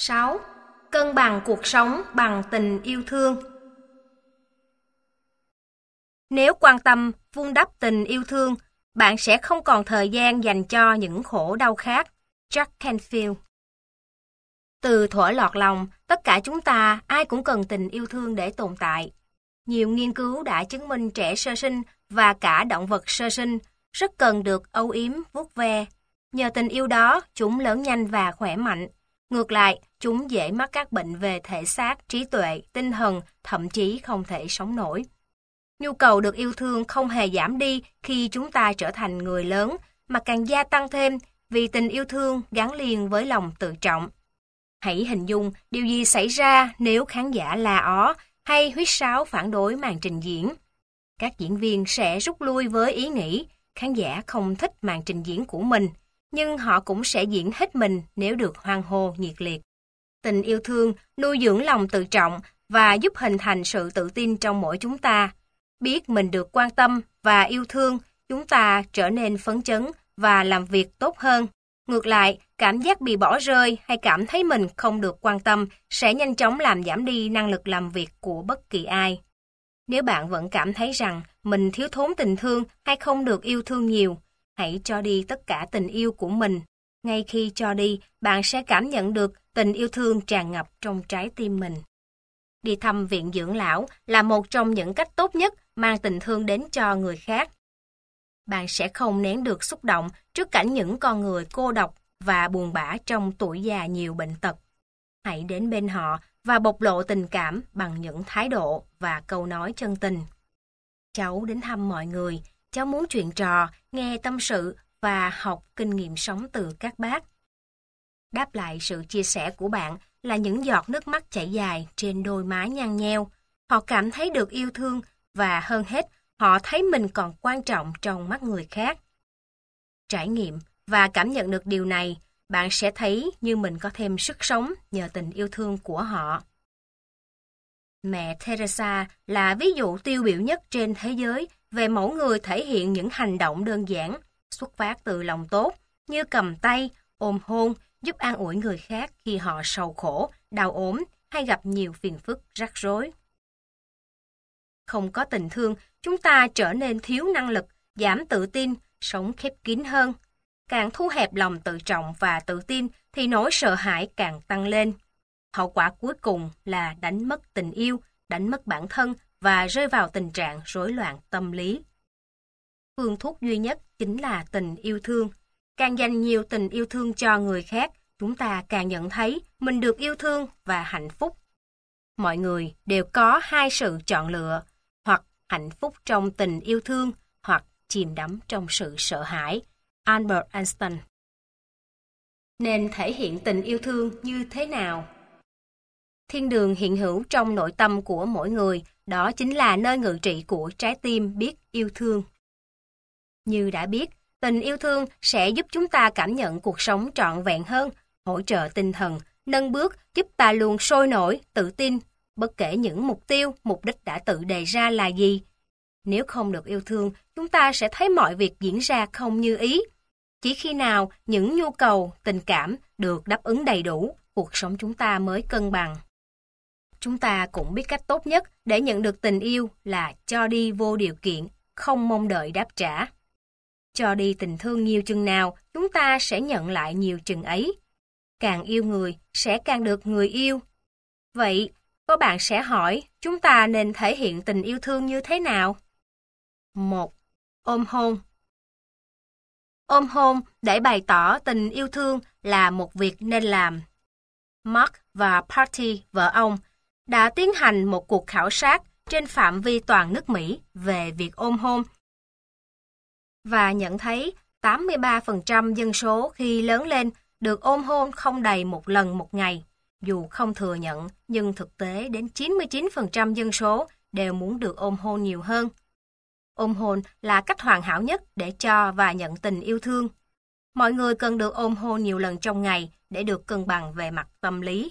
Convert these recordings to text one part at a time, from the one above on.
6. Cân bằng cuộc sống bằng tình yêu thương. Nếu quan tâm, vun đắp tình yêu thương, bạn sẽ không còn thời gian dành cho những khổ đau khác. Jack Canfield. Từ thuở lọt lòng, tất cả chúng ta ai cũng cần tình yêu thương để tồn tại. Nhiều nghiên cứu đã chứng minh trẻ sơ sinh và cả động vật sơ sinh rất cần được âu yếm, vuốt ve. Nhờ tình yêu đó, chúng lớn nhanh và khỏe mạnh. Ngược lại, chúng dễ mắc các bệnh về thể xác, trí tuệ, tinh thần, thậm chí không thể sống nổi. Nhu cầu được yêu thương không hề giảm đi khi chúng ta trở thành người lớn, mà càng gia tăng thêm vì tình yêu thương gắn liền với lòng tự trọng. Hãy hình dung điều gì xảy ra nếu khán giả la ó hay huýt sáo phản đối màn trình diễn. Các diễn viên sẽ rút lui với ý nghĩ khán giả không thích màn trình diễn của mình, nhưng họ cũng sẽ diễn hết mình nếu được hoan hô nhiệt liệt. Tình yêu thương nuôi dưỡng lòng tự trọng và giúp hình thành sự tự tin trong mỗi chúng ta. Biết mình được quan tâm và yêu thương, chúng ta trở nên phấn chấn và làm việc tốt hơn. Ngược lại, cảm giác bị bỏ rơi hay cảm thấy mình không được quan tâm sẽ nhanh chóng làm giảm đi năng lực làm việc của bất kỳ ai. Nếu bạn vẫn cảm thấy rằng mình thiếu thốn tình thương hay không được yêu thương nhiều, hãy cho đi tất cả tình yêu của mình. Ngay khi cho đi, bạn sẽ cảm nhận được tình yêu thương tràn ngập trong trái tim mình. Đi thăm viện dưỡng lão là một trong những cách tốt nhất mang tình thương đến cho người khác. Bạn sẽ không nén được xúc động trước cảnh những con người cô độc và buồn bã trong tuổi già nhiều bệnh tật. Hãy đến bên họ và bộc lộ tình cảm bằng những thái độ và câu nói chân tình. Cháu đến thăm mọi người, cháu muốn chuyện trò, nghe tâm sự và học kinh nghiệm sống từ các bác. Đáp lại sự chia sẻ của bạn là những giọt nước mắt chảy dài trên đôi má nhăn nheo. Họ cảm thấy được yêu thương và hơn hết, họ thấy mình còn quan trọng trong mắt người khác. Trải nghiệm và cảm nhận được điều này, bạn sẽ thấy như mình có thêm sức sống nhờ tình yêu thương của họ. Mẹ Teresa là ví dụ tiêu biểu nhất trên thế giới về mẫu người thể hiện những hành động đơn giản, xuất phát từ lòng tốt, như cầm tay, ôm hôn, giúp an ủi người khác khi họ sầu khổ, đau ốm hay gặp nhiều phiền phức, rắc rối. Không có tình thương, chúng ta trở nên thiếu năng lực, giảm tự tin, sống khép kín hơn. Càng thu hẹp lòng tự trọng và tự tin thì nỗi sợ hãi càng tăng lên. Hậu quả cuối cùng là đánh mất tình yêu, đánh mất bản thân và rơi vào tình trạng rối loạn tâm lý. Phương thuốc duy nhất chính là tình yêu thương. Càng dành nhiều tình yêu thương cho người khác, chúng ta càng nhận thấy mình được yêu thương và hạnh phúc. Mọi người đều có hai sự chọn lựa, hoặc hạnh phúc trong tình yêu thương, hoặc chìm đắm trong sự sợ hãi. Albert Einstein. Nên thể hiện tình yêu thương như thế nào? Thiên đường hiện hữu trong nội tâm của mỗi người, đó chính là nơi ngự trị của trái tim biết yêu thương. Như đã biết, tình yêu thương sẽ giúp chúng ta cảm nhận cuộc sống trọn vẹn hơn, hỗ trợ tinh thần, nâng bước giúp ta luôn sôi nổi, tự tin, bất kể những mục tiêu, mục đích đã tự đề ra là gì. Nếu không được yêu thương, chúng ta sẽ thấy mọi việc diễn ra không như ý. Chỉ khi nào những nhu cầu, tình cảm được đáp ứng đầy đủ, cuộc sống chúng ta mới cân bằng. Chúng ta cũng biết cách tốt nhất để nhận được tình yêu là cho đi vô điều kiện, không mong đợi đáp trả. Cho đi tình thương nhiều chừng nào, chúng ta sẽ nhận lại nhiều chừng ấy. Càng yêu người, sẽ càng được người yêu. Vậy, có bạn sẽ hỏi, chúng ta nên thể hiện tình yêu thương như thế nào? 1. Ôm hôn. Ôm hôn để bày tỏ tình yêu thương là một việc nên làm. Mark và Patty, vợ ông, đã tiến hành một cuộc khảo sát trên phạm vi toàn nước Mỹ về việc ôm hôn và nhận thấy 83% dân số khi lớn lên được ôm hôn không đầy một lần một ngày. Dù không thừa nhận, nhưng thực tế đến 99% dân số đều muốn được ôm hôn nhiều hơn. Ôm hôn là cách hoàn hảo nhất để cho và nhận tình yêu thương. Mọi người cần được ôm hôn nhiều lần trong ngày để được cân bằng về mặt tâm lý.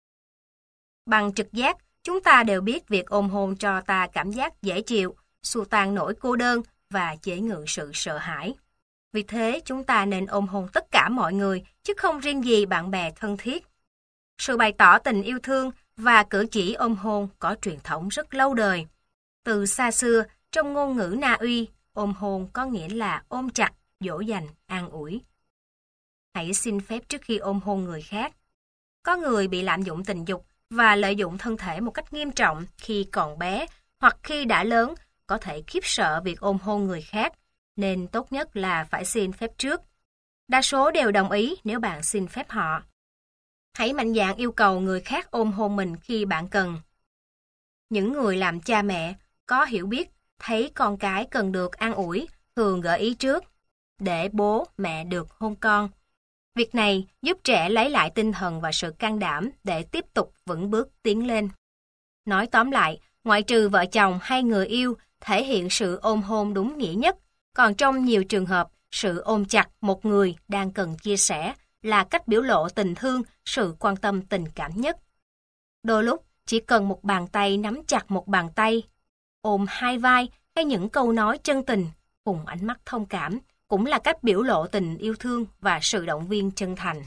Bằng trực giác, chúng ta đều biết việc ôm hôn cho ta cảm giác dễ chịu, xua tan nỗi cô đơn và chế ngự sự sợ hãi. Vì thế, chúng ta nên ôm hôn tất cả mọi người, chứ không riêng gì bạn bè thân thiết. sự bày tỏ tình yêu thương và cử chỉ ôm hôn có truyền thống rất lâu đời. Từ xa xưa, trong ngôn ngữ Na Uy, ôm hôn có nghĩa là ôm chặt, dỗ dành, an ủi. Hãy xin phép trước khi ôm hôn người khác. Có người bị lạm dụng tình dục và lợi dụng thân thể một cách nghiêm trọng khi còn bé hoặc khi đã lớn, có thể khiếp sợ việc ôm hôn người khác, nên tốt nhất là phải xin phép trước. Đa số đều đồng ý nếu bạn xin phép họ. Hãy mạnh dạn yêu cầu người khác ôm hôn mình khi bạn cần. Những người làm cha mẹ có hiểu biết, thấy con cái cần được an ủi, thường gợi ý trước, để bố, mẹ được hôn con. Việc này giúp trẻ lấy lại tinh thần và sự can đảm để tiếp tục vững bước tiến lên. Nói tóm lại, ngoại trừ vợ chồng hay người yêu thể hiện sự ôm hôn đúng nghĩa nhất, còn trong nhiều trường hợp, sự ôm chặt một người đang cần chia sẻ là cách biểu lộ tình thương, sự quan tâm tình cảm nhất. Đôi lúc, chỉ cần một bàn tay nắm chặt một bàn tay, ôm hai vai hay những câu nói chân tình cùng ánh mắt thông cảm cũng là cách biểu lộ tình yêu thương và sự động viên chân thành.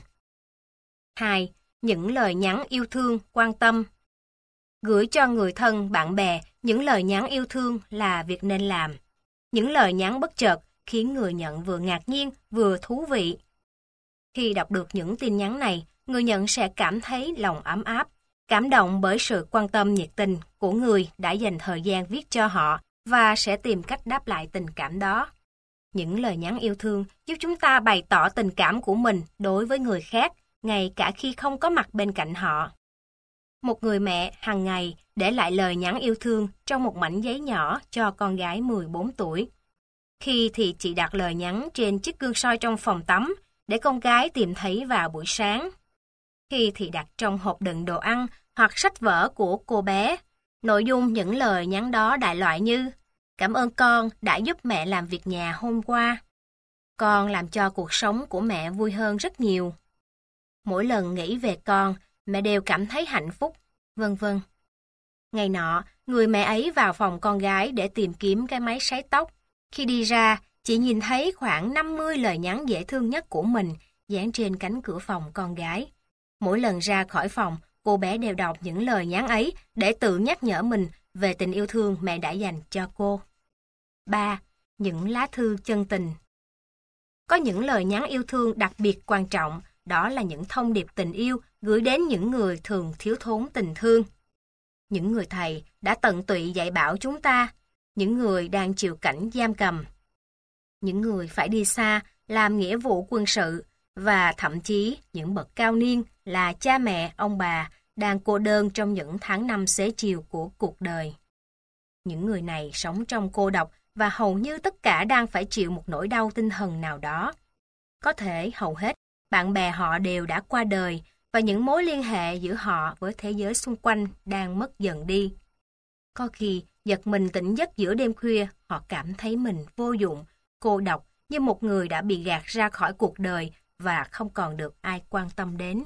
2. Những lời nhắn yêu thương, quan tâm. Gửi cho người thân, bạn bè những lời nhắn yêu thương là việc nên làm. Những lời nhắn bất chợt khiến người nhận vừa ngạc nhiên vừa thú vị. Khi đọc được những tin nhắn này, người nhận sẽ cảm thấy lòng ấm áp, cảm động bởi sự quan tâm nhiệt tình của người đã dành thời gian viết cho họ và sẽ tìm cách đáp lại tình cảm đó. Những lời nhắn yêu thương giúp chúng ta bày tỏ tình cảm của mình đối với người khác, ngay cả khi không có mặt bên cạnh họ. Một người mẹ hàng ngày để lại lời nhắn yêu thương trong một mảnh giấy nhỏ cho con gái 14 tuổi. Khi thì chị đặt lời nhắn trên chiếc gương soi trong phòng tắm để con gái tìm thấy vào buổi sáng. Khi thì đặt trong hộp đựng đồ ăn hoặc sách vở của cô bé. Nội dung những lời nhắn đó đại loại như: cảm ơn con đã giúp mẹ làm việc nhà hôm qua. Con làm cho cuộc sống của mẹ vui hơn rất nhiều. Mỗi lần nghĩ về con, mẹ đều cảm thấy hạnh phúc, vân vân. Ngày nọ, người mẹ ấy vào phòng con gái để tìm kiếm cái máy sấy tóc. Khi đi ra, chị nhìn thấy khoảng 50 lời nhắn dễ thương nhất của mình dán trên cánh cửa phòng con gái. Mỗi lần ra khỏi phòng, cô bé đều đọc những lời nhắn ấy để tự nhắc nhở mình về tình yêu thương mẹ đã dành cho cô. 3. Những lá thư chân tình. Có những lời nhắn yêu thương đặc biệt quan trọng, đó là những thông điệp tình yêu gửi đến những người thường thiếu thốn tình thương. Những người thầy đã tận tụy dạy bảo chúng ta, những người đang chịu cảnh giam cầm, những người phải đi xa làm nghĩa vụ quân sự và thậm chí những bậc cao niên là cha mẹ, ông bà đang cô đơn trong những tháng năm xế chiều của cuộc đời. Những người này sống trong cô độc và hầu như tất cả đang phải chịu một nỗi đau tinh thần nào đó. Có thể hầu hết, bạn bè họ đều đã qua đời và những mối liên hệ giữa họ với thế giới xung quanh đang mất dần đi. Có khi, giật mình tỉnh giấc giữa đêm khuya, họ cảm thấy mình vô dụng, cô độc như một người đã bị gạt ra khỏi cuộc đời và không còn được ai quan tâm đến.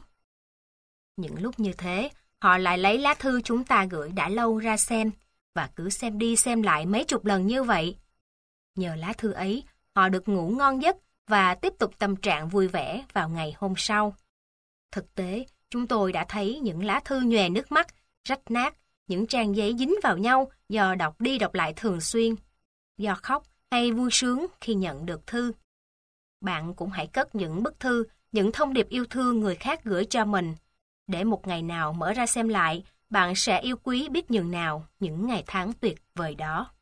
Những lúc như thế, họ lại lấy lá thư chúng ta gửi đã lâu ra xem, và cứ xem đi xem lại mấy chục lần như vậy. Nhờ lá thư ấy, họ được ngủ ngon giấc và tiếp tục tâm trạng vui vẻ vào ngày hôm sau. Thực tế, chúng tôi đã thấy những lá thư nhòe nước mắt, rách nát, những trang giấy dính vào nhau do đọc đi đọc lại thường xuyên, do khóc hay vui sướng khi nhận được thư. Bạn cũng hãy cất những bức thư, những thông điệp yêu thương người khác gửi cho mình, để một ngày nào mở ra xem lại, bạn sẽ yêu quý biết nhường nào những ngày tháng tuyệt vời đó.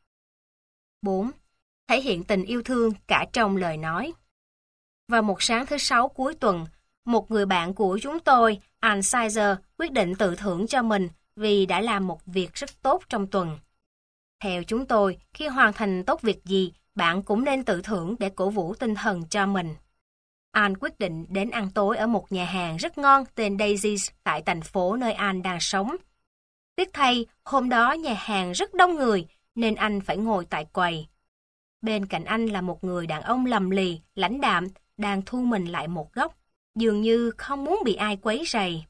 4. Thể hiện tình yêu thương cả trong lời nói. Vào một sáng thứ Sáu cuối tuần, một người bạn của chúng tôi, Ann Sizer, quyết định tự thưởng cho mình vì đã làm một việc rất tốt trong tuần. Theo chúng tôi, khi hoàn thành tốt việc gì, bạn cũng nên tự thưởng để cổ vũ tinh thần cho mình. Ann quyết định đến ăn tối ở một nhà hàng rất ngon tên Daisy's tại thành phố nơi Ann đang sống. Tiếc thay, hôm đó nhà hàng rất đông người nên anh phải ngồi tại quầy. Bên cạnh anh là một người đàn ông lầm lì, lãnh đạm, đang thu mình lại một góc, dường như không muốn bị ai quấy rầy.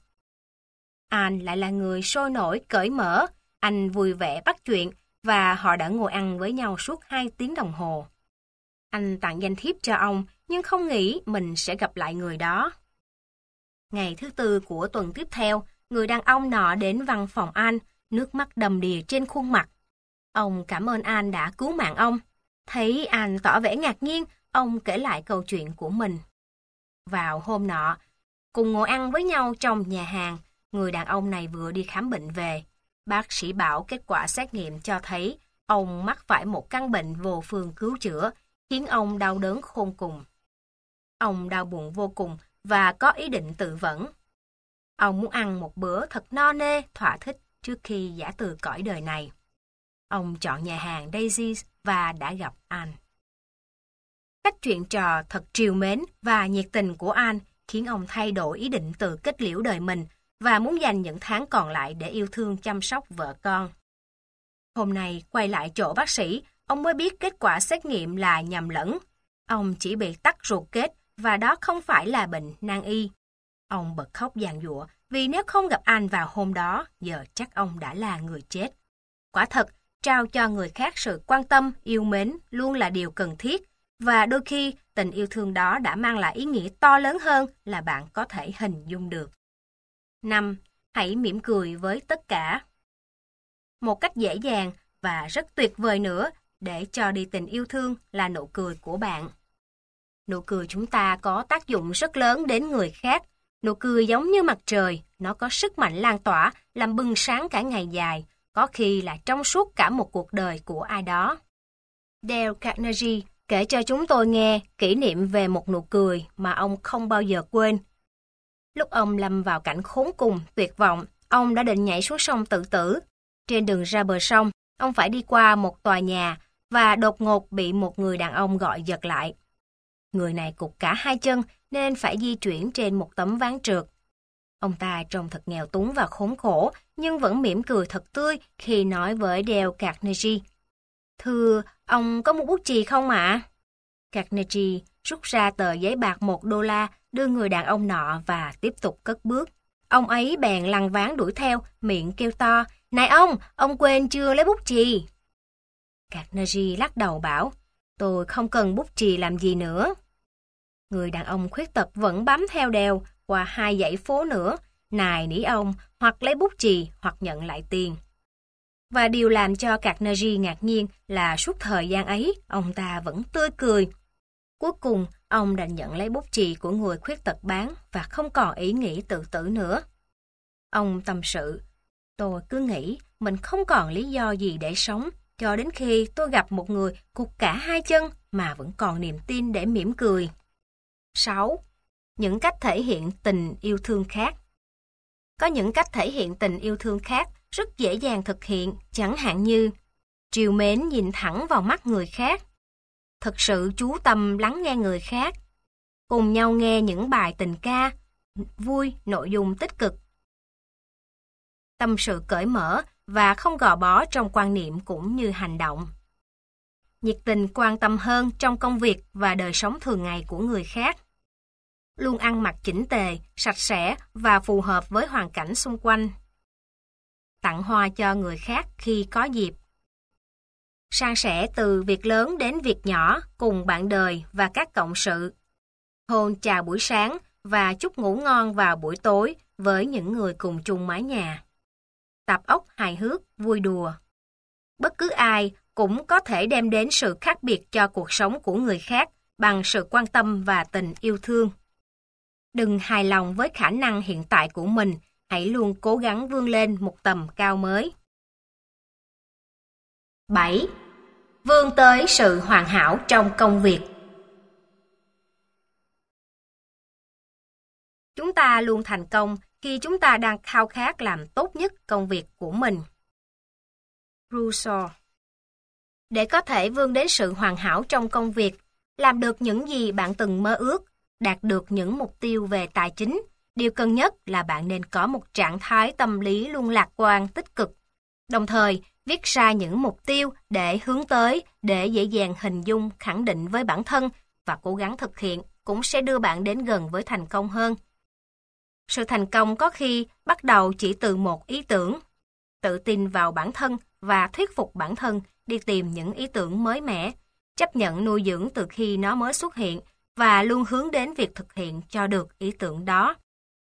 Ann lại là người sôi nổi, cởi mở, anh vui vẻ bắt chuyện và họ đã ngồi ăn với nhau suốt 2 tiếng đồng hồ. Anh tặng danh thiếp cho ông nhưng không nghĩ mình sẽ gặp lại người đó. Ngày thứ tư của tuần tiếp theo, người đàn ông nọ đến văn phòng Anh, nước mắt đầm đìa trên khuôn mặt. Ông cảm ơn Anh đã cứu mạng ông. Thấy Anh tỏ vẻ ngạc nhiên, ông kể lại câu chuyện của mình. Vào hôm nọ, cùng ngồi ăn với nhau trong nhà hàng, người đàn ông này vừa đi khám bệnh về. Bác sĩ bảo kết quả xét nghiệm cho thấy ông mắc phải một căn bệnh vô phương cứu chữa, khiến ông đau đớn khôn cùng. Ông đau buồn vô cùng và có ý định tự vẫn. Ông muốn ăn một bữa thật no nê, thỏa thích trước khi giã từ cõi đời này. Ông chọn nhà hàng Daisy và đã gặp Anne. Cách chuyện trò thật trìu mến và nhiệt tình của Anne khiến ông thay đổi ý định tự kết liễu đời mình và muốn dành những tháng còn lại để yêu thương chăm sóc vợ con. Hôm nay quay lại chỗ bác sĩ, ông mới biết kết quả xét nghiệm là nhầm lẫn. Ông chỉ bị tắc ruột kết và đó không phải là bệnh nan y. Ông bật khóc giàn giụa vì nếu không gặp Anh vào hôm đó, giờ chắc ông đã là người chết. Quả thật, trao cho người khác sự quan tâm, yêu mến luôn là điều cần thiết, và đôi khi tình yêu thương đó đã mang lại ý nghĩa to lớn hơn là bạn có thể hình dung được. 5. Hãy mỉm cười với tất cả. Một cách dễ dàng và rất tuyệt vời nữa để cho đi tình yêu thương là nụ cười của bạn. Nụ cười chúng ta có tác dụng rất lớn đến người khác. Nụ cười giống như mặt trời, nó có sức mạnh lan tỏa, làm bừng sáng cả ngày dài, có khi là trong suốt cả một cuộc đời của ai đó. Dale Carnegie kể cho chúng tôi nghe kỷ niệm về một nụ cười mà ông không bao giờ quên. Lúc ông lâm vào cảnh khốn cùng, tuyệt vọng, ông đã định nhảy xuống sông tự tử. Trên đường ra bờ sông, ông phải đi qua một tòa nhà và đột ngột bị một người đàn ông gọi giật lại. Người này cụt cả hai chân nên phải di chuyển trên một tấm ván trượt. Ông ta trông thật nghèo túng và khốn khổ, nhưng vẫn mỉm cười thật tươi khi nói với Dale Carnegie. Thưa, ông có một bút chì không ạ? Carnegie rút ra tờ giấy bạc $1 đưa người đàn ông nọ và tiếp tục cất bước. Ông ấy bèn lăn ván đuổi theo, miệng kêu to, này ông quên chưa lấy bút chì. Carnegie lắc đầu bảo, tôi không cần bút chì làm gì nữa. Người đàn ông khuyết tật vẫn bám theo Dale qua 2 dãy phố nữa, nài nỉ ông hoặc lấy bút chì hoặc nhận lại tiền. Và điều làm cho Carnegie ngạc nhiên là suốt thời gian ấy, ông ta vẫn tươi cười. Cuối cùng, ông đành nhận lấy bút chì của người khuyết tật bán và không còn ý nghĩ tự tử nữa. Ông tâm sự, tôi cứ nghĩ mình không còn lý do gì để sống, cho đến khi tôi gặp một người cụt cả 2 chân mà vẫn còn niềm tin để mỉm cười. 6. Những cách thể hiện tình yêu thương khác. Có những cách thể hiện tình yêu thương khác rất dễ dàng thực hiện, chẳng hạn như trìu mến nhìn thẳng vào mắt người khác, thực sự chú tâm lắng nghe người khác, cùng nhau nghe những bài tình ca, vui, nội dung tích cực, tâm sự cởi mở và không gò bó trong quan niệm cũng như hành động, nhiệt tình quan tâm hơn trong công việc và đời sống thường ngày của người khác, luôn ăn mặc chỉnh tề, sạch sẽ và phù hợp với hoàn cảnh xung quanh, tặng hoa cho người khác khi có dịp, san sẻ từ việc lớn đến việc nhỏ cùng bạn đời và các cộng sự, hôn chào buổi sáng và chúc ngủ ngon vào buổi tối với những người cùng chung mái nhà, tập óc hài hước, vui đùa. Bất cứ ai cũng có thể đem đến sự khác biệt cho cuộc sống của người khác bằng sự quan tâm và tình yêu thương. Đừng hài lòng với khả năng hiện tại của mình, hãy luôn cố gắng vươn lên một tầm cao mới. 7. Vươn tới sự hoàn hảo trong công việc. Chúng ta luôn thành công khi chúng ta đang khao khát làm tốt nhất công việc của mình. Rousseau. Để có thể vươn đến sự hoàn hảo trong công việc, làm được những gì bạn từng mơ ước, đạt được những mục tiêu về tài chính, điều cần nhất là bạn nên có một trạng thái tâm lý luôn lạc quan, tích cực. Đồng thời, viết ra những mục tiêu để hướng tới, để dễ dàng hình dung, khẳng định với bản thân và cố gắng thực hiện cũng sẽ đưa bạn đến gần với thành công hơn. Sự thành công có khi bắt đầu chỉ từ một ý tưởng. Tự tin vào bản thân và thuyết phục bản thân đi tìm những ý tưởng mới mẻ, chấp nhận nuôi dưỡng từ khi nó mới xuất hiện và luôn hướng đến việc thực hiện cho được ý tưởng đó.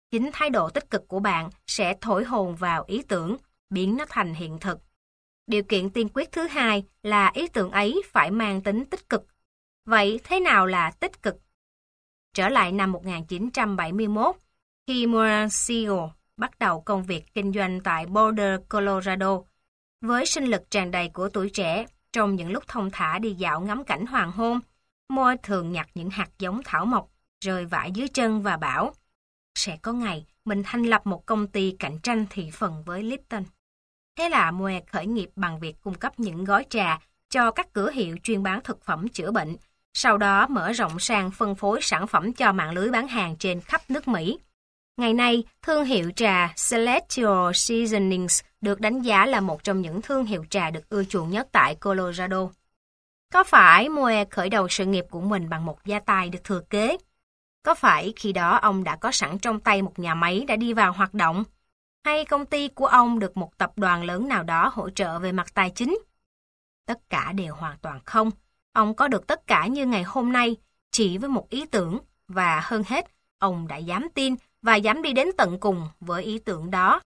Chính thái độ tích cực của bạn sẽ thổi hồn vào ý tưởng, biến nó thành hiện thực. Điều kiện tiên quyết thứ hai là ý tưởng ấy phải mang tính tích cực. Vậy thế nào là tích cực? Trở lại năm 1971, khi Moran Siegel bắt đầu công việc kinh doanh tại Boulder, Colorado, với sinh lực tràn đầy của tuổi trẻ, trong những lúc thong thả đi dạo ngắm cảnh hoàng hôn, Moore thường nhặt những hạt giống thảo mộc, rơi vãi dưới chân và bảo, sẽ có ngày mình thành lập một công ty cạnh tranh thị phần với Lipton. Thế là Moore khởi nghiệp bằng việc cung cấp những gói trà cho các cửa hiệu chuyên bán thực phẩm chữa bệnh, sau đó mở rộng sang phân phối sản phẩm cho mạng lưới bán hàng trên khắp nước Mỹ. Ngày nay, thương hiệu trà Celestial Seasonings được đánh giá là một trong những thương hiệu trà được ưa chuộng nhất tại Colorado. Có phải Moore khởi đầu sự nghiệp của mình bằng một gia tài được thừa kế? Có phải khi đó ông đã có sẵn trong tay một nhà máy đã đi vào hoạt động? Hay công ty của ông được một tập đoàn lớn nào đó hỗ trợ về mặt tài chính? Tất cả đều hoàn toàn không. Ông có được tất cả như ngày hôm nay chỉ với một ý tưởng, và hơn hết, ông đã dám tin và dám đi đến tận cùng với ý tưởng đó.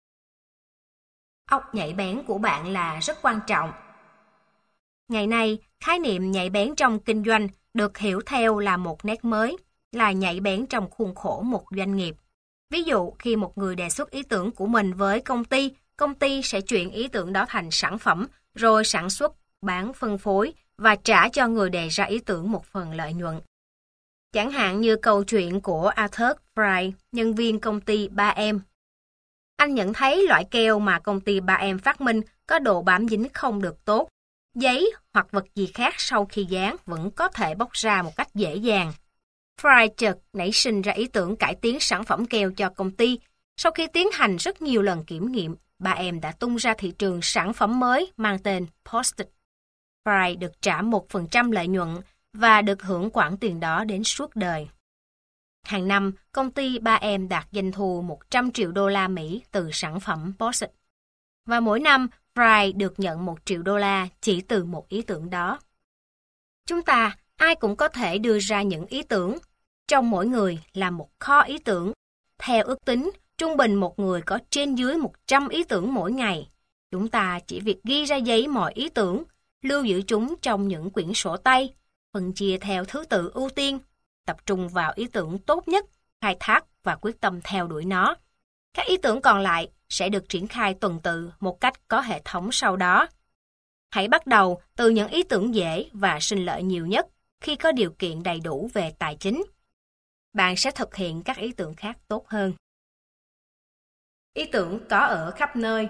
Óc nhạy bén của bạn là rất quan trọng. Ngày nay, khái niệm nhạy bén trong kinh doanh được hiểu theo là một nét mới, là nhạy bén trong khuôn khổ một doanh nghiệp. Ví dụ, khi một người đề xuất ý tưởng của mình với công ty sẽ chuyển ý tưởng đó thành sản phẩm, rồi sản xuất, bán phân phối và trả cho người đề ra ý tưởng một phần lợi nhuận. Chẳng hạn như câu chuyện của Arthur Fry, nhân viên công ty 3M. Anh nhận thấy loại keo mà công ty 3M phát minh có độ bám dính không được tốt. Giấy hoặc vật gì khác sau khi dán vẫn có thể bóc ra một cách dễ dàng. Fry chợt nảy sinh ra ý tưởng cải tiến sản phẩm keo cho công ty. Sau khi tiến hành rất nhiều lần kiểm nghiệm, 3M đã tung ra thị trường sản phẩm mới mang tên Post-it. Fry được trả 1% lợi nhuận và được hưởng khoản tiền đó đến suốt đời. Hàng năm, công ty 3M đạt doanh thu 100 triệu đô la Mỹ từ sản phẩm Post-it. Và mỗi năm, Fry được nhận 1 triệu đô la chỉ từ một ý tưởng đó. Chúng ta, ai cũng có thể đưa ra những ý tưởng. Trong mỗi người là một kho ý tưởng. Theo ước tính, trung bình một người có trên dưới 100 ý tưởng mỗi ngày. Chúng ta chỉ việc ghi ra giấy mọi ý tưởng, lưu giữ chúng trong những quyển sổ tay, phân chia theo thứ tự ưu tiên, tập trung vào ý tưởng tốt nhất, khai thác và quyết tâm theo đuổi nó. Các ý tưởng còn lại sẽ được triển khai tuần tự một cách có hệ thống sau đó. Hãy bắt đầu từ những ý tưởng dễ và sinh lợi nhiều nhất khi có điều kiện đầy đủ về tài chính. Bạn sẽ thực hiện các ý tưởng khác tốt hơn. Ý tưởng có ở khắp nơi.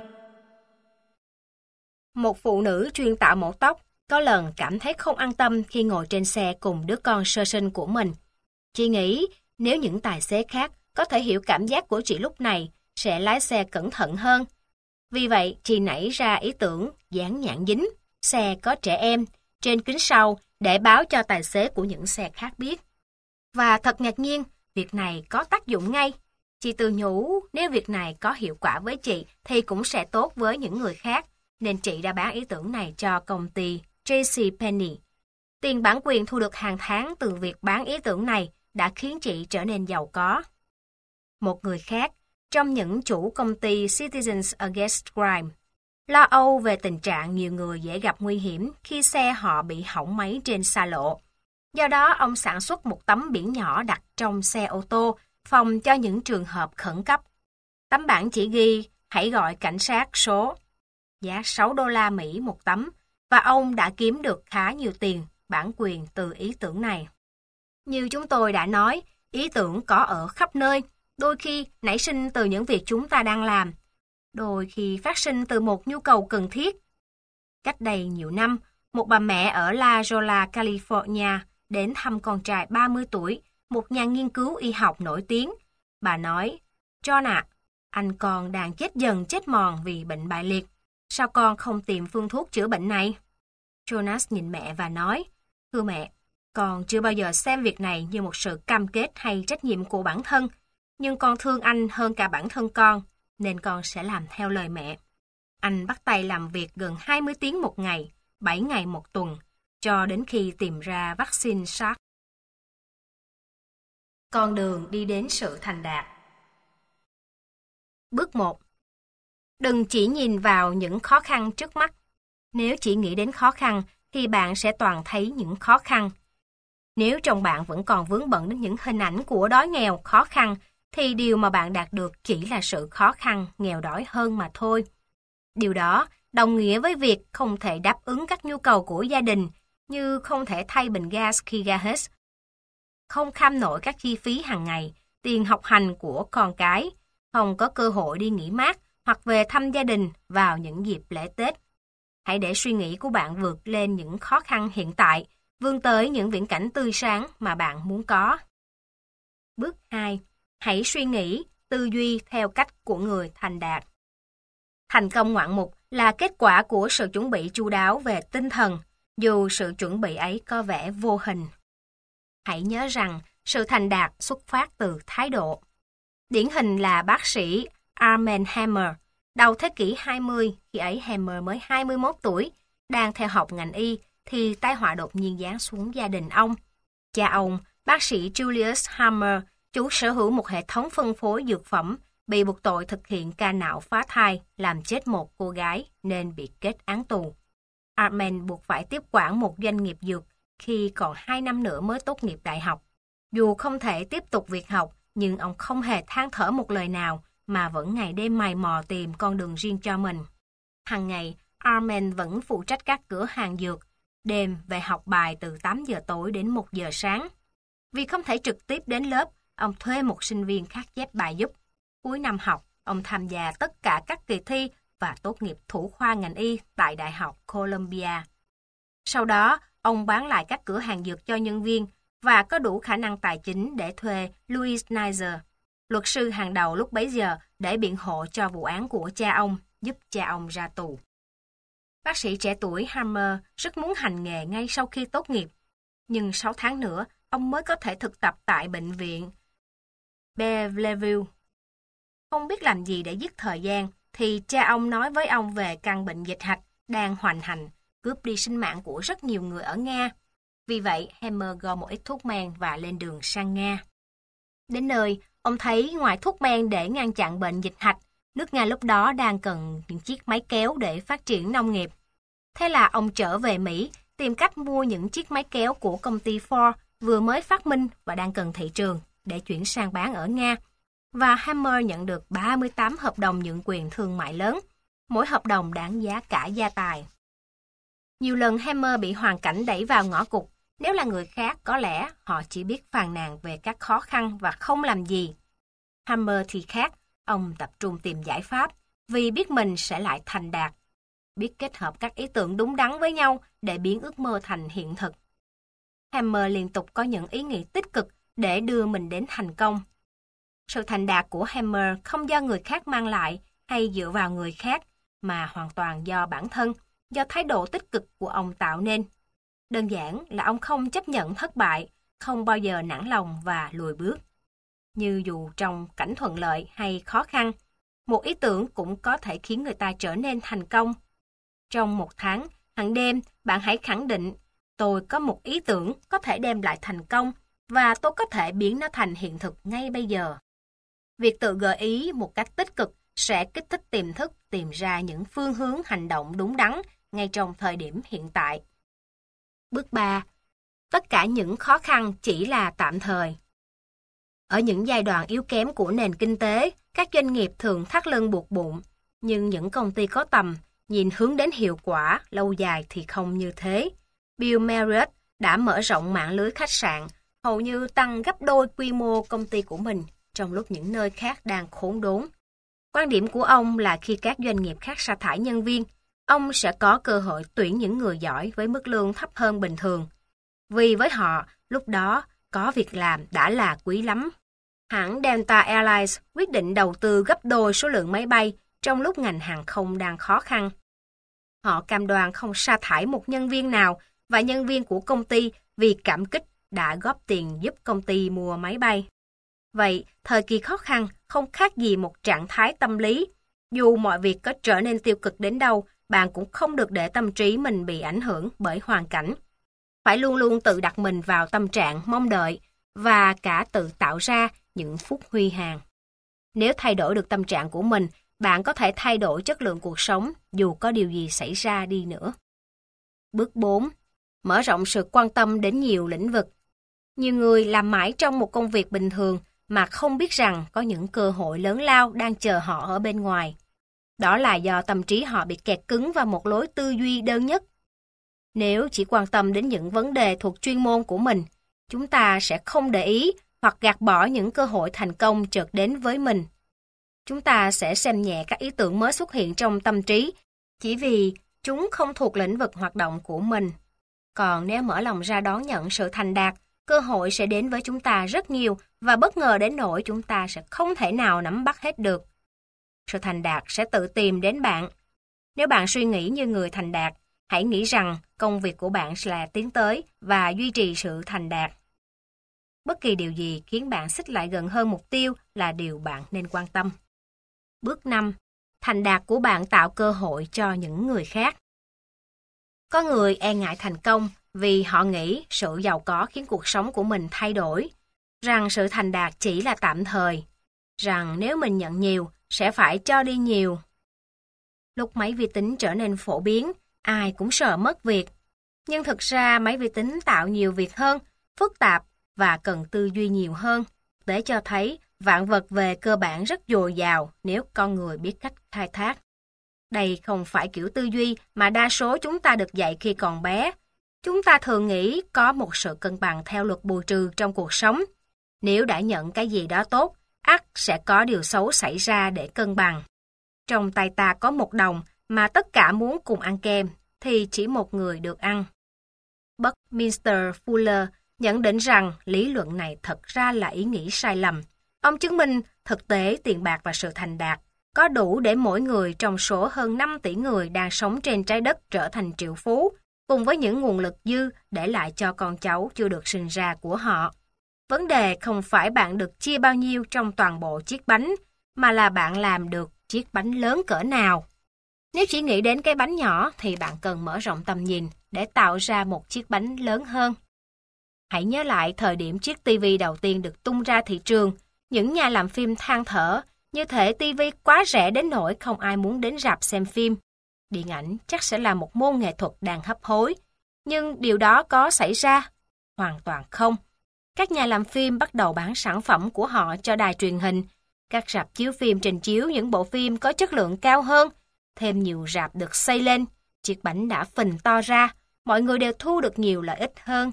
Một phụ nữ chuyên tạo mẫu tóc có lần cảm thấy không an tâm khi ngồi trên xe cùng đứa con sơ sinh của mình. Chị nghĩ nếu những tài xế khác có thể hiểu cảm giác của chị lúc này sẽ lái xe cẩn thận hơn. Vì vậy, chị nảy ra ý tưởng dán nhãn dính, xe có trẻ em, trên kính sau để báo cho tài xế của những xe khác biết. Và thật ngạc nhiên, việc này có tác dụng ngay. Chị tự nhủ nếu việc này có hiệu quả với chị thì cũng sẽ tốt với những người khác, nên chị đã bán ý tưởng này cho công ty JCPenney. Tiền bản quyền thu được hàng tháng từ việc bán ý tưởng này đã khiến chị trở nên giàu có. Một người khác, trong những chủ công ty Citizens Against Crime, lo âu về tình trạng nhiều người dễ gặp nguy hiểm khi xe họ bị hỏng máy trên xa lộ. Do đó, ông sản xuất một tấm biển nhỏ đặt trong xe ô tô, phòng cho những trường hợp khẩn cấp. Tấm bảng chỉ ghi, hãy gọi cảnh sát số, giá 6 đô la Mỹ một tấm, và ông đã kiếm được khá nhiều tiền bản quyền từ ý tưởng này. Như chúng tôi đã nói, ý tưởng có ở khắp nơi, đôi khi nảy sinh từ những việc chúng ta đang làm, đôi khi phát sinh từ một nhu cầu cần thiết. Cách đây nhiều năm, một bà mẹ ở La Jolla, California đến thăm con trai 30 tuổi, một nhà nghiên cứu y học nổi tiếng. Bà nói, John ạ, anh con đang chết dần chết mòn vì bệnh bại liệt. Sao con không tìm phương thuốc chữa bệnh này? Jonas nhìn mẹ và nói, thưa mẹ, con chưa bao giờ xem việc này như một sự cam kết hay trách nhiệm của bản thân, nhưng con thương anh hơn cả bản thân con, nên con sẽ làm theo lời mẹ. Anh bắt tay làm việc gần 20 tiếng một ngày, 7 ngày một tuần, cho đến khi tìm ra vaccine SARS. Con đường đi đến sự thành đạt. Bước 1. Đừng chỉ nhìn vào những khó khăn trước mắt. Nếu chỉ nghĩ đến khó khăn thì bạn sẽ toàn thấy những khó khăn. Nếu trong bạn vẫn còn vướng bận đến những hình ảnh của đói nghèo, khó khăn, thì điều mà bạn đạt được chỉ là sự khó khăn, nghèo đói hơn mà thôi. Điều đó đồng nghĩa với việc không thể đáp ứng các nhu cầu của gia đình, như không thể thay bình gas khi ga hết, không kham nổi các chi phí hàng ngày, tiền học hành của con cái, không có cơ hội đi nghỉ mát hoặc về thăm gia đình vào những dịp lễ Tết. Hãy để suy nghĩ của bạn vượt lên những khó khăn hiện tại, vươn tới những viễn cảnh tươi sáng mà bạn muốn có. Bước 2. Hãy suy nghĩ, tư duy theo cách của người thành đạt. Thành công ngoạn mục là kết quả của sự chuẩn bị chu đáo về tinh thần, dù sự chuẩn bị ấy có vẻ vô hình. Hãy nhớ rằng sự thành đạt xuất phát từ thái độ. Điển hình là bác sĩ Armand Hammer. Đầu thế kỷ 20, khi ấy Hammer mới 21 tuổi, đang theo học ngành y, thì tai họa đột nhiên giáng xuống gia đình ông. Cha ông, bác sĩ Julius Hammer, chủ sở hữu một hệ thống phân phối dược phẩm, bị buộc tội thực hiện ca não phá thai, làm chết một cô gái nên bị kết án tù. Armand buộc phải tiếp quản một doanh nghiệp dược khi còn 2 năm nữa mới tốt nghiệp đại học. Dù không thể tiếp tục việc học, nhưng ông không hề than thở một lời nào, mà vẫn ngày đêm mày mò tìm con đường riêng cho mình. Hàng ngày, Armand vẫn phụ trách các cửa hàng dược, đêm về học bài từ 8 giờ tối đến 1 giờ sáng. Vì không thể trực tiếp đến lớp, ông thuê một sinh viên khác chép bài giúp. Cuối năm học, ông tham gia tất cả các kỳ thi và tốt nghiệp thủ khoa ngành y tại Đại học Columbia. Sau đó, ông bán lại các cửa hàng dược cho nhân viên và có đủ khả năng tài chính để thuê Louis Nizer, luật sư hàng đầu lúc bấy giờ, để biện hộ cho vụ án của cha ông, giúp cha ông ra tù. Bác sĩ trẻ tuổi Hammer rất muốn hành nghề ngay sau khi tốt nghiệp, nhưng 6 tháng nữa, ông mới có thể thực tập tại bệnh viện Bellevue. Không biết làm gì để giết thời gian, thì cha ông nói với ông về căn bệnh dịch hạch đang hoành hành, cướp đi sinh mạng của rất nhiều người ở Nga. Vì vậy, Hammer gom một ít thuốc men và lên đường sang Nga. Đến nơi, ông thấy ngoài thuốc men để ngăn chặn bệnh dịch hạch, nước Nga lúc đó đang cần những chiếc máy kéo để phát triển nông nghiệp. Thế là ông trở về Mỹ, tìm cách mua những chiếc máy kéo của công ty Ford vừa mới phát minh và đang cần thị trường để chuyển sang bán ở Nga. Và Hammer nhận được 38 hợp đồng nhượng quyền thương mại lớn, mỗi hợp đồng đáng giá cả gia tài. Nhiều lần Hammer bị hoàn cảnh đẩy vào ngõ cụt. Nếu là người khác, có lẽ họ chỉ biết phàn nàn về các khó khăn và không làm gì. Hammer thì khác, ông tập trung tìm giải pháp vì biết mình sẽ lại thành đạt, biết kết hợp các ý tưởng đúng đắn với nhau để biến ước mơ thành hiện thực. Hammer liên tục có những ý nghĩ tích cực để đưa mình đến thành công. Sự thành đạt của Hammer không do người khác mang lại hay dựa vào người khác, mà hoàn toàn do bản thân, do thái độ tích cực của ông tạo nên. Đơn giản là ông không chấp nhận thất bại, không bao giờ nản lòng và lùi bước. Như dù trong cảnh thuận lợi hay khó khăn, một ý tưởng cũng có thể khiến người ta trở nên thành công. Trong 1 tháng, hàng đêm, bạn hãy khẳng định, tôi có một ý tưởng có thể đem lại thành công và tôi có thể biến nó thành hiện thực ngay bây giờ. Việc tự gợi ý một cách tích cực sẽ kích thích tiềm thức tìm ra những phương hướng hành động đúng đắn ngay trong thời điểm hiện tại. Bước 3. Tất cả những khó khăn chỉ là tạm thời. Ở những giai đoạn yếu kém của nền kinh tế, các doanh nghiệp thường thắt lưng buộc bụng, nhưng những công ty có tầm, nhìn hướng đến hiệu quả lâu dài thì không như thế. Bill Marriott đã mở rộng mạng lưới khách sạn, hầu như tăng gấp đôi quy mô công ty của mình, trong lúc những nơi khác đang khốn đốn. Quan điểm của ông là khi các doanh nghiệp khác sa thải nhân viên, ông sẽ có cơ hội tuyển những người giỏi với mức lương thấp hơn bình thường. Vì với họ, lúc đó, có việc làm đã là quý lắm. Hãng Delta Airlines quyết định đầu tư gấp đôi số lượng máy bay trong lúc ngành hàng không đang khó khăn. Họ cam đoan không sa thải một nhân viên nào và nhân viên của công ty vì cảm kích đã góp tiền giúp công ty mua máy bay. Vậy, thời kỳ khó khăn không khác gì một trạng thái tâm lý. Dù mọi việc có trở nên tiêu cực đến đâu, bạn cũng không được để tâm trí mình bị ảnh hưởng bởi hoàn cảnh. Phải luôn luôn tự đặt mình vào tâm trạng mong đợi và cả tự tạo ra những phút huy hoàng. Nếu thay đổi được tâm trạng của mình, bạn có thể thay đổi chất lượng cuộc sống dù có điều gì xảy ra đi nữa. Bước 4. Mở rộng sự quan tâm đến nhiều lĩnh vực. Nhiều người làm mãi trong một công việc bình thường mà không biết rằng có những cơ hội lớn lao đang chờ họ ở bên ngoài. Đó là do tâm trí họ bị kẹt cứng vào một lối tư duy đơn nhất. Nếu chỉ quan tâm đến những vấn đề thuộc chuyên môn của mình, chúng ta sẽ không để ý hoặc gạt bỏ những cơ hội thành công chợt đến với mình. Chúng ta sẽ xem nhẹ các ý tưởng mới xuất hiện trong tâm trí chỉ vì chúng không thuộc lĩnh vực hoạt động của mình. Còn nếu mở lòng ra đón nhận sự thành đạt, cơ hội sẽ đến với chúng ta rất nhiều và bất ngờ đến nỗi chúng ta sẽ không thể nào nắm bắt hết được. Sự thành đạt sẽ tự tìm đến bạn. Nếu bạn suy nghĩ như người thành đạt, hãy nghĩ rằng công việc của bạn là tiến tới và duy trì sự thành đạt. Bất kỳ điều gì khiến bạn xích lại gần hơn mục tiêu là điều bạn nên quan tâm. Bước 5. Thành đạt của bạn tạo cơ hội cho những người khác. Có người e ngại thành công vì họ nghĩ sự giàu có khiến cuộc sống của mình thay đổi, rằng sự thành đạt chỉ là tạm thời, rằng nếu mình nhận nhiều, sẽ phải cho đi nhiều. Lúc máy vi tính trở nên phổ biến, ai cũng sợ mất việc. Nhưng thực ra máy vi tính tạo nhiều việc hơn, phức tạp và cần tư duy nhiều hơn, để cho thấy vạn vật về cơ bản rất dồi dào nếu con người biết cách khai thác. Đây không phải kiểu tư duy mà đa số chúng ta được dạy khi còn bé. Chúng ta thường nghĩ có một sự cân bằng theo luật bù trừ trong cuộc sống. Nếu đã nhận cái gì đó tốt, ắt sẽ có điều xấu xảy ra để cân bằng. Trong tay ta có 1 đồng mà tất cả muốn cùng ăn kem, thì chỉ một người được ăn. Buckminster Fuller nhận định rằng lý luận này thật ra là ý nghĩ sai lầm. Ông chứng minh thực tế tiền bạc và sự thành đạt có đủ để mỗi người trong số hơn 5 tỷ người đang sống trên trái đất trở thành triệu phú, cùng với những nguồn lực dư để lại cho con cháu chưa được sinh ra của họ. Vấn đề không phải bạn được chia bao nhiêu trong toàn bộ chiếc bánh, mà là bạn làm được chiếc bánh lớn cỡ nào. Nếu chỉ nghĩ đến cái bánh nhỏ thì bạn cần mở rộng tầm nhìn để tạo ra một chiếc bánh lớn hơn. Hãy nhớ lại thời điểm chiếc TV đầu tiên được tung ra thị trường, những nhà làm phim than thở như thể TV quá rẻ đến nỗi không ai muốn đến rạp xem phim. Điện ảnh chắc sẽ là một môn nghệ thuật đang hấp hối, nhưng điều đó có xảy ra? Hoàn toàn không. Các nhà làm phim bắt đầu bán sản phẩm của họ cho đài truyền hình. Các rạp chiếu phim trình chiếu những bộ phim có chất lượng cao hơn. Thêm nhiều rạp được xây lên. Chiếc bánh đã phình to ra. Mọi người đều thu được nhiều lợi ích hơn.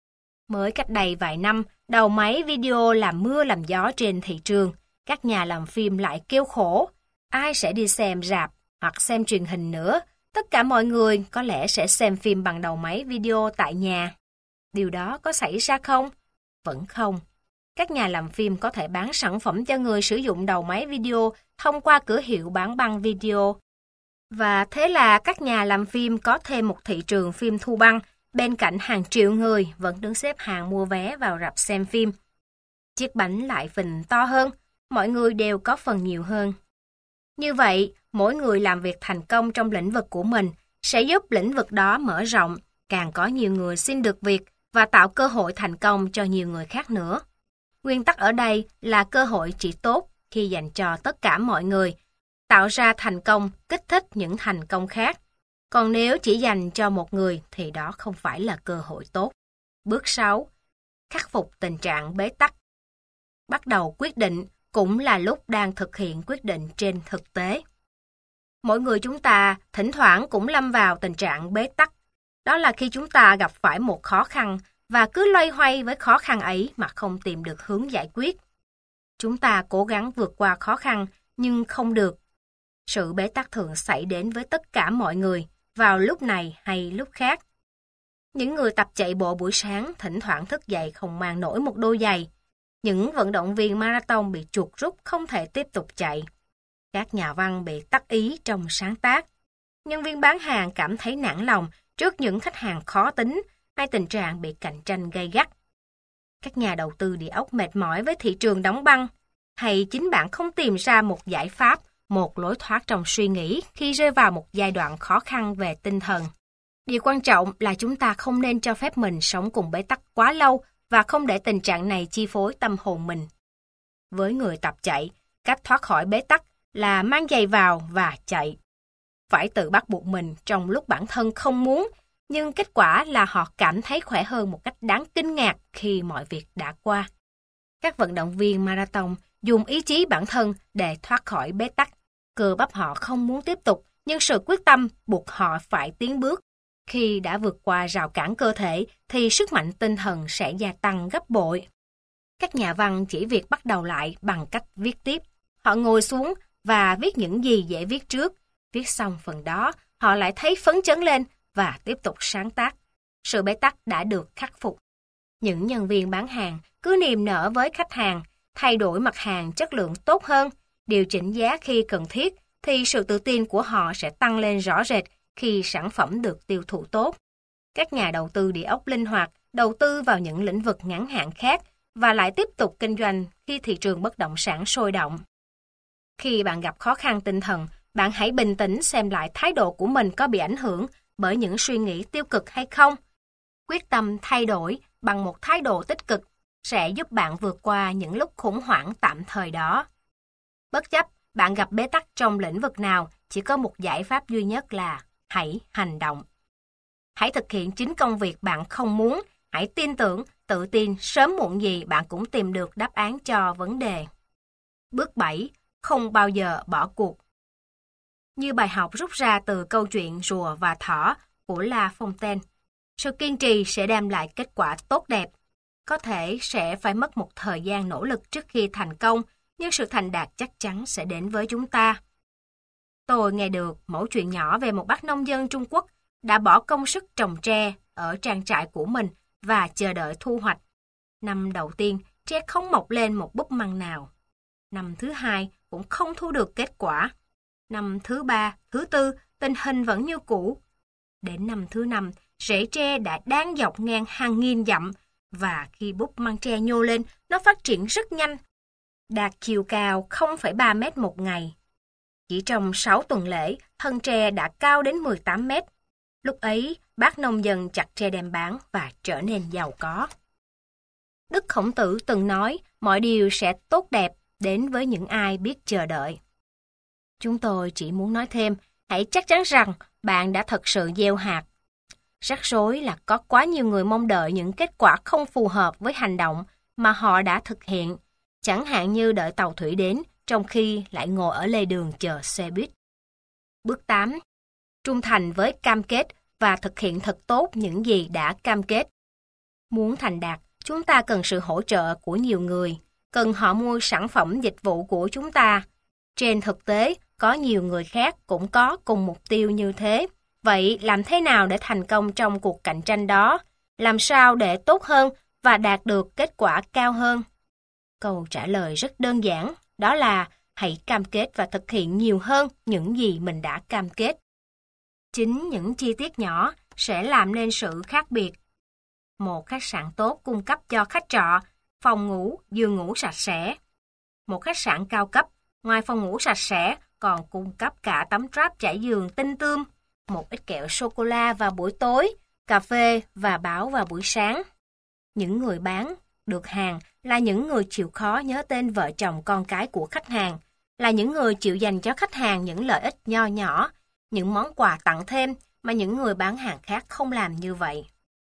Mới cách đây vài năm, đầu máy video làm mưa làm gió trên thị trường. Các nhà làm phim lại kêu khổ. Ai sẽ đi xem rạp hoặc xem truyền hình nữa? Tất cả mọi người có lẽ sẽ xem phim bằng đầu máy video tại nhà. Điều đó có xảy ra không? Vẫn không. Các nhà làm phim có thể bán sản phẩm cho người sử dụng đầu máy video thông qua cửa hiệu bán băng video. Và thế là các nhà làm phim có thêm một thị trường phim thu băng bên cạnh hàng triệu người vẫn đứng xếp hàng mua vé vào rạp xem phim. Chiếc bánh lại phình to hơn, mọi người đều có phần nhiều hơn. Như vậy, mỗi người làm việc thành công trong lĩnh vực của mình sẽ giúp lĩnh vực đó mở rộng, càng có nhiều người xin được việc và tạo cơ hội thành công cho nhiều người khác nữa. Nguyên tắc ở đây là cơ hội chỉ tốt khi dành cho tất cả mọi người, tạo ra thành công, kích thích những thành công khác. Còn nếu chỉ dành cho một người thì đó không phải là cơ hội tốt. Bước 6. Khắc phục tình trạng bế tắc. Bắt đầu quyết định cũng là lúc đang thực hiện quyết định trên thực tế. Mỗi người chúng ta thỉnh thoảng cũng lâm vào tình trạng bế tắc. Đó là khi chúng ta gặp phải một khó khăn và cứ loay hoay với khó khăn ấy mà không tìm được hướng giải quyết. Chúng ta cố gắng vượt qua khó khăn nhưng không được. Sự bế tắc thường xảy đến với tất cả mọi người vào lúc này hay lúc khác. Những người tập chạy bộ buổi sáng thỉnh thoảng thức dậy không mang nổi một đôi giày. Những vận động viên marathon bị chuột rút không thể tiếp tục chạy. Các nhà văn bị tắc ý trong sáng tác. Nhân viên bán hàng cảm thấy nản lòng trước những khách hàng khó tính hay tình trạng bị cạnh tranh gay gắt. Các nhà đầu tư địa ốc mệt mỏi với thị trường đóng băng. Hay chính bạn không tìm ra một giải pháp, một lối thoát trong suy nghĩ khi rơi vào một giai đoạn khó khăn về tinh thần. Điều quan trọng là chúng ta không nên cho phép mình sống cùng bế tắc quá lâu và không để tình trạng này chi phối tâm hồn mình. Với người tập chạy, Cách thoát khỏi bế tắc là mang giày vào và chạy. Phải tự bắt buộc mình trong lúc bản thân không muốn, nhưng kết quả là họ cảm thấy khỏe hơn một cách đáng kinh ngạc khi mọi việc đã qua. Các vận động viên marathon dùng ý chí bản thân để thoát khỏi bế tắc. Cơ bắp họ không muốn tiếp tục, nhưng sự quyết tâm buộc họ phải tiến bước. Khi đã vượt qua rào cản cơ thể, thì sức mạnh tinh thần sẽ gia tăng gấp bội. Các nhà văn chỉ việc bắt đầu lại bằng cách viết tiếp. Họ ngồi xuống và viết những gì dễ viết trước. Viết xong phần đó, họ lại thấy phấn chấn lên và tiếp tục sáng tác. Sự bế tắc đã được khắc phục. Những nhân viên bán hàng cứ niềm nở với khách hàng, thay đổi mặt hàng chất lượng tốt hơn, điều chỉnh giá khi cần thiết, thì sự tự tin của họ sẽ tăng lên rõ rệt khi sản phẩm được tiêu thụ tốt. Các nhà đầu tư địa ốc linh hoạt đầu tư vào những lĩnh vực ngắn hạn khác và lại tiếp tục kinh doanh khi thị trường bất động sản sôi động. Khi bạn gặp khó khăn tinh thần, bạn hãy bình tĩnh xem lại thái độ của mình có bị ảnh hưởng bởi những suy nghĩ tiêu cực hay không. Quyết tâm thay đổi bằng một thái độ tích cực sẽ giúp bạn vượt qua những lúc khủng hoảng tạm thời đó. Bất chấp bạn gặp bế tắc trong lĩnh vực nào, chỉ có một giải pháp duy nhất là hãy hành động. Hãy thực hiện chính công việc bạn không muốn, hãy tin tưởng, tự tin sớm muộn gì bạn cũng tìm được đáp án cho vấn đề. Bước 7. Không bao giờ bỏ cuộc. Như bài học rút ra từ câu chuyện Rùa và Thỏ của La Fontaine, sự kiên trì sẽ đem lại kết quả tốt đẹp. Có thể sẽ phải mất một thời gian nỗ lực trước khi thành công, nhưng sự thành đạt chắc chắn sẽ đến với chúng ta. Tôi nghe được mẩu chuyện nhỏ về một bác nông dân Trung Quốc đã bỏ công sức trồng tre ở trang trại của mình và chờ đợi thu hoạch. Năm đầu tiên, tre không mọc lên một búp măng nào. Năm thứ hai cũng không thu được kết quả. Năm thứ ba, thứ tư, tình hình vẫn như cũ. Đến năm thứ năm, rễ tre đã đang dọc ngang hàng nghìn dặm, và khi búp măng tre nhô lên, nó phát triển rất nhanh, đạt chiều cao 0,3 mét một ngày. Chỉ trong 6 tuần lễ, thân tre đã cao đến 18 mét. Lúc ấy, bác nông dân chặt tre đem bán và trở nên giàu có. Đức Khổng Tử từng nói, mọi điều sẽ tốt đẹp đến với những ai biết chờ đợi. Chúng tôi chỉ muốn nói thêm, hãy chắc chắn rằng bạn đã thật sự gieo hạt. Rắc rối là có quá nhiều người mong đợi những kết quả không phù hợp với hành động mà họ đã thực hiện, chẳng hạn như đợi tàu thủy đến, trong khi lại ngồi ở lề đường chờ xe buýt. Bước 8. Trung thành với cam kết và thực hiện thật tốt những gì đã cam kết. Muốn thành đạt, chúng ta cần sự hỗ trợ của nhiều người, cần họ mua sản phẩm dịch vụ của chúng ta. Trên thực tế, có nhiều người khác cũng có cùng mục tiêu như thế. Vậy làm thế nào để thành công trong cuộc cạnh tranh đó? Làm sao để tốt hơn và đạt được kết quả cao hơn? Câu trả lời rất đơn giản, đó là hãy cam kết và thực hiện nhiều hơn những gì mình đã cam kết. Chính những chi tiết nhỏ sẽ làm nên sự khác biệt. Một khách sạn tốt cung cấp cho khách trọ phòng ngủ, giường ngủ sạch sẽ. Một khách sạn cao cấp, ngoài phòng ngủ sạch sẽ, còn cung cấp cả tấm drap trải giường tinh tươm, một ít kẹo sô-cô-la vào buổi tối, cà phê và báo vào buổi sáng. Những người bán được hàng là những người chịu khó nhớ tên vợ chồng con cái của khách hàng, là những người chịu dành cho khách hàng những lợi ích nho nhỏ, những món quà tặng thêm mà những người bán hàng khác không làm như vậy.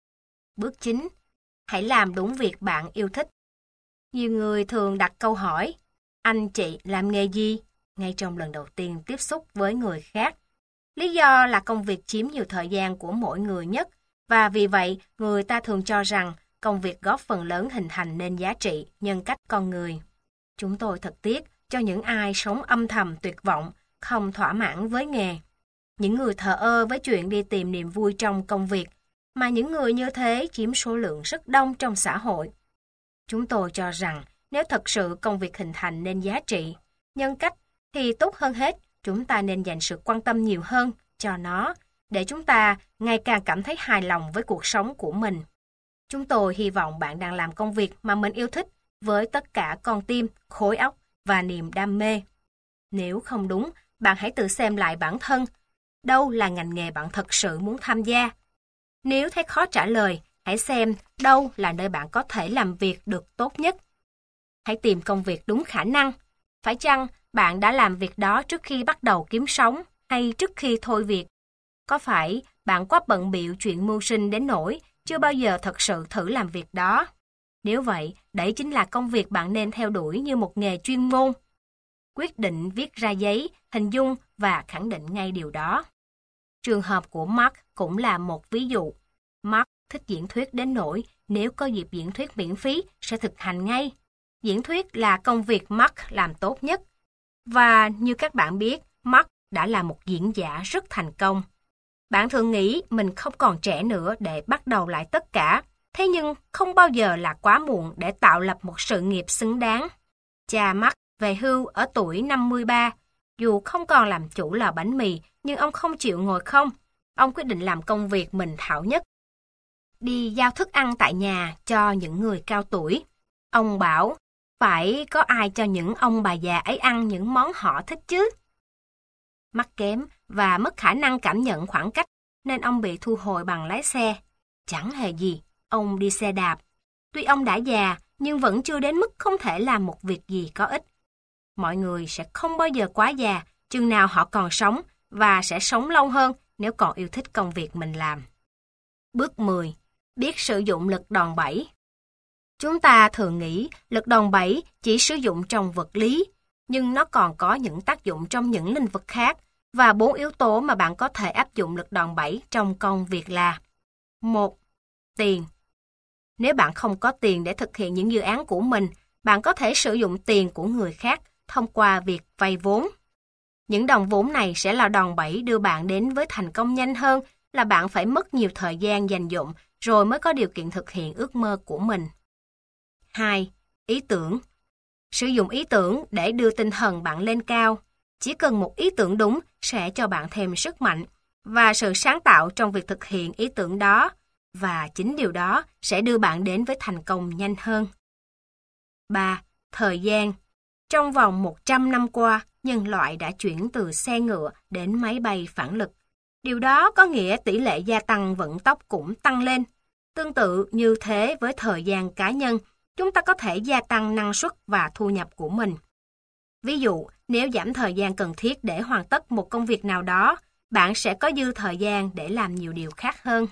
Bước 9. Hãy làm đúng việc bạn yêu thích. Nhiều người thường đặt câu hỏi, anh chị làm nghề gì? Ngay trong lần đầu tiên tiếp xúc với người khác. Lý do là công việc chiếm nhiều thời gian của mỗi người nhất, và vì vậy người ta thường cho rằng công việc góp phần lớn hình thành nên giá trị, nhân cách con người. Chúng tôi thật tiếc cho những ai sống âm thầm tuyệt vọng, không thỏa mãn với nghề. Những người thờ ơ với chuyện đi tìm niềm vui trong công việc, mà những người như thế chiếm số lượng rất đông trong xã hội. Chúng tôi cho rằng nếu thật sự công việc hình thành nên giá trị, nhân cách, thì tốt hơn hết, chúng ta nên dành sự quan tâm nhiều hơn cho nó, để chúng ta ngày càng cảm thấy hài lòng với cuộc sống của mình. Chúng tôi hy vọng bạn đang làm công việc mà mình yêu thích với tất cả con tim, khối óc và niềm đam mê. Nếu không đúng, bạn hãy tự xem lại bản thân. Đâu là ngành nghề bạn thật sự muốn tham gia? Nếu thấy khó trả lời, hãy xem đâu là nơi bạn có thể làm việc được tốt nhất. Hãy tìm công việc đúng khả năng. Phải chăng bạn đã làm việc đó trước khi bắt đầu kiếm sống hay trước khi thôi việc? Có phải bạn quá bận bịu chuyện mưu sinh đến nỗi chưa bao giờ thật sự thử làm việc đó? Nếu vậy, đấy chính là công việc bạn nên theo đuổi như một nghề chuyên môn. Quyết định viết ra giấy, hình dung và khẳng định ngay điều đó. Trường hợp của Mark cũng là một ví dụ. Mark thích diễn thuyết đến nỗi nếu có dịp diễn thuyết miễn phí sẽ thực hành ngay. Diễn thuyết là công việc Mark làm tốt nhất. Và như các bạn biết, Mark đã là một diễn giả rất thành công. Bạn thường nghĩ mình không còn trẻ nữa để bắt đầu lại tất cả, thế nhưng không bao giờ là quá muộn để tạo lập một sự nghiệp xứng đáng. Cha Mark về hưu ở tuổi 53, dù không còn làm chủ lò bánh mì, nhưng ông không chịu ngồi không. Ông quyết định làm công việc mình thạo nhất. Đi giao thức ăn tại nhà cho những người cao tuổi. Ông bảo, phải có ai cho những ông bà già ấy ăn những món họ thích chứ. Mắt kém và mất khả năng cảm nhận khoảng cách, nên ông bị thu hồi bằng lái xe. Chẳng hề gì, ông đi xe đạp. Tuy ông đã già, nhưng vẫn chưa đến mức không thể làm một việc gì có ích. Mọi người sẽ không bao giờ quá già, chừng nào họ còn sống, và sẽ sống lâu hơn nếu còn yêu thích công việc mình làm. Bước 10. Biết sử dụng lực đòn bẩy. Chúng ta thường nghĩ lực đòn bẩy chỉ sử dụng trong vật lý, nhưng nó còn có những tác dụng trong những lĩnh vực khác, và 4 yếu tố mà bạn có thể áp dụng lực đòn bẩy trong công việc là: 1. Tiền. Nếu bạn không có tiền để thực hiện những dự án của mình, bạn có thể sử dụng tiền của người khác thông qua việc vay vốn. Những đồng vốn này sẽ là đòn bẩy đưa bạn đến với thành công nhanh hơn là bạn phải mất nhiều thời gian dành dụm rồi mới có điều kiện thực hiện ước mơ của mình. 2. Ý tưởng. Sử dụng ý tưởng để đưa tinh thần bạn lên cao. Chỉ cần một ý tưởng đúng sẽ cho bạn thêm sức mạnh và sự sáng tạo trong việc thực hiện ý tưởng đó, và chính điều đó sẽ đưa bạn đến với thành công nhanh hơn. 3. Thời gian. Trong vòng 100 năm qua, nhân loại đã chuyển từ xe ngựa đến máy bay phản lực. Điều đó có nghĩa tỷ lệ gia tăng vận tốc cũng tăng lên. Tương tự như thế với thời gian cá nhân, chúng ta có thể gia tăng năng suất và thu nhập của mình. Ví dụ, nếu giảm thời gian cần thiết để hoàn tất một công việc nào đó, bạn sẽ có dư thời gian để làm nhiều điều khác hơn.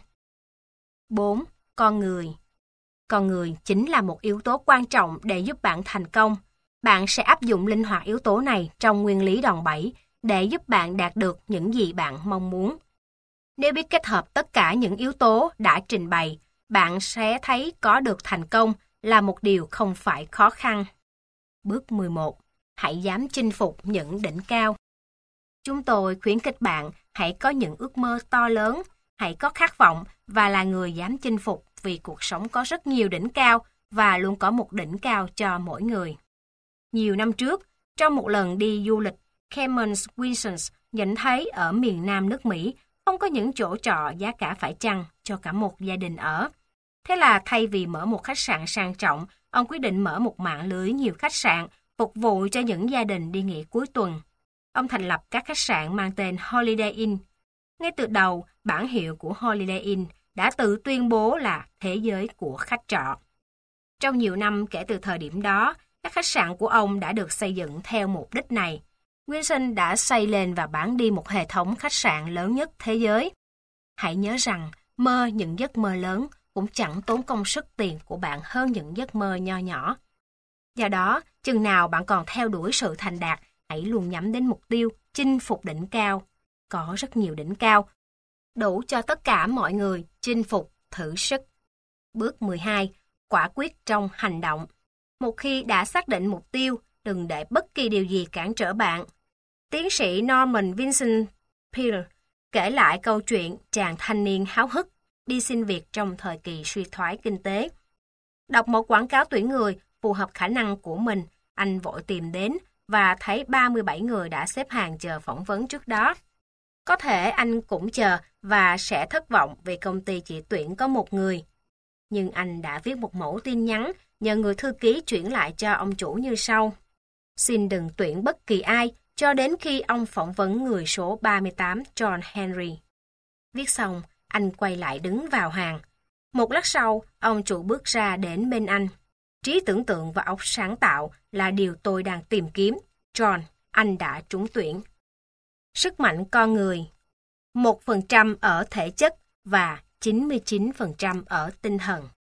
4. Con người. Con người chính là một yếu tố quan trọng để giúp bạn thành công. Bạn sẽ áp dụng linh hoạt yếu tố này trong nguyên lý đòn bẩy để giúp bạn đạt được những gì bạn mong muốn. Nếu biết kết hợp tất cả những yếu tố đã trình bày, bạn sẽ thấy có được thành công là một điều không phải khó khăn. Bước 11. Hãy dám chinh phục những đỉnh cao. Chúng tôi khuyến khích bạn hãy có những ước mơ to lớn, hãy có khát vọng và là người dám chinh phục, vì cuộc sống có rất nhiều đỉnh cao và luôn có một đỉnh cao cho mỗi người. Nhiều năm trước, trong một lần đi du lịch, Cameron Wilson nhận thấy ở miền Nam nước Mỹ không có những chỗ trọ giá cả phải chăng cho cả một gia đình ở. Thế là thay vì mở một khách sạn sang trọng, ông quyết định mở một mạng lưới nhiều khách sạn phục vụ cho những gia đình đi nghỉ cuối tuần. Ông thành lập các khách sạn mang tên Holiday Inn. Ngay từ đầu, bản hiệu của Holiday Inn đã tự tuyên bố là thế giới của khách trọ. Trong nhiều năm kể từ thời điểm đó, các khách sạn của ông đã được xây dựng theo mục đích này. Wilson đã xây lên và bán đi một hệ thống khách sạn lớn nhất thế giới. Hãy nhớ rằng, mơ những giấc mơ lớn cũng chẳng tốn công sức tiền của bạn hơn những giấc mơ nho nhỏ. Do đó, chừng nào bạn còn theo đuổi sự thành đạt, hãy luôn nhắm đến mục tiêu chinh phục đỉnh cao. Có rất nhiều đỉnh cao, đủ cho tất cả mọi người chinh phục, thử sức. Bước 12. Quả quyết trong hành động. Một khi đã xác định mục tiêu, đừng để bất kỳ điều gì cản trở bạn. Tiến sĩ Norman Vincent Peale kể lại câu chuyện chàng thanh niên háo hức đi xin việc trong thời kỳ suy thoái kinh tế. Đọc một quảng cáo tuyển người phù hợp khả năng của mình, anh vội tìm đến và thấy 37 người đã xếp hàng chờ phỏng vấn trước đó. Có thể anh cũng chờ và sẽ thất vọng vì công ty chỉ tuyển có một người. Nhưng anh đã viết một mẫu tin nhắn nhờ người thư ký chuyển lại cho ông chủ như sau: xin đừng tuyển bất kỳ ai cho đến khi ông phỏng vấn người số 38 John Henry. Viết xong, anh quay lại đứng vào hàng. Một lát sau, ông chủ bước ra đến bên anh. Trí tưởng tượng và óc sáng tạo là điều tôi đang tìm kiếm. John, anh đã trúng tuyển. Sức mạnh con người, 1% ở thể chất và 99% ở tinh thần.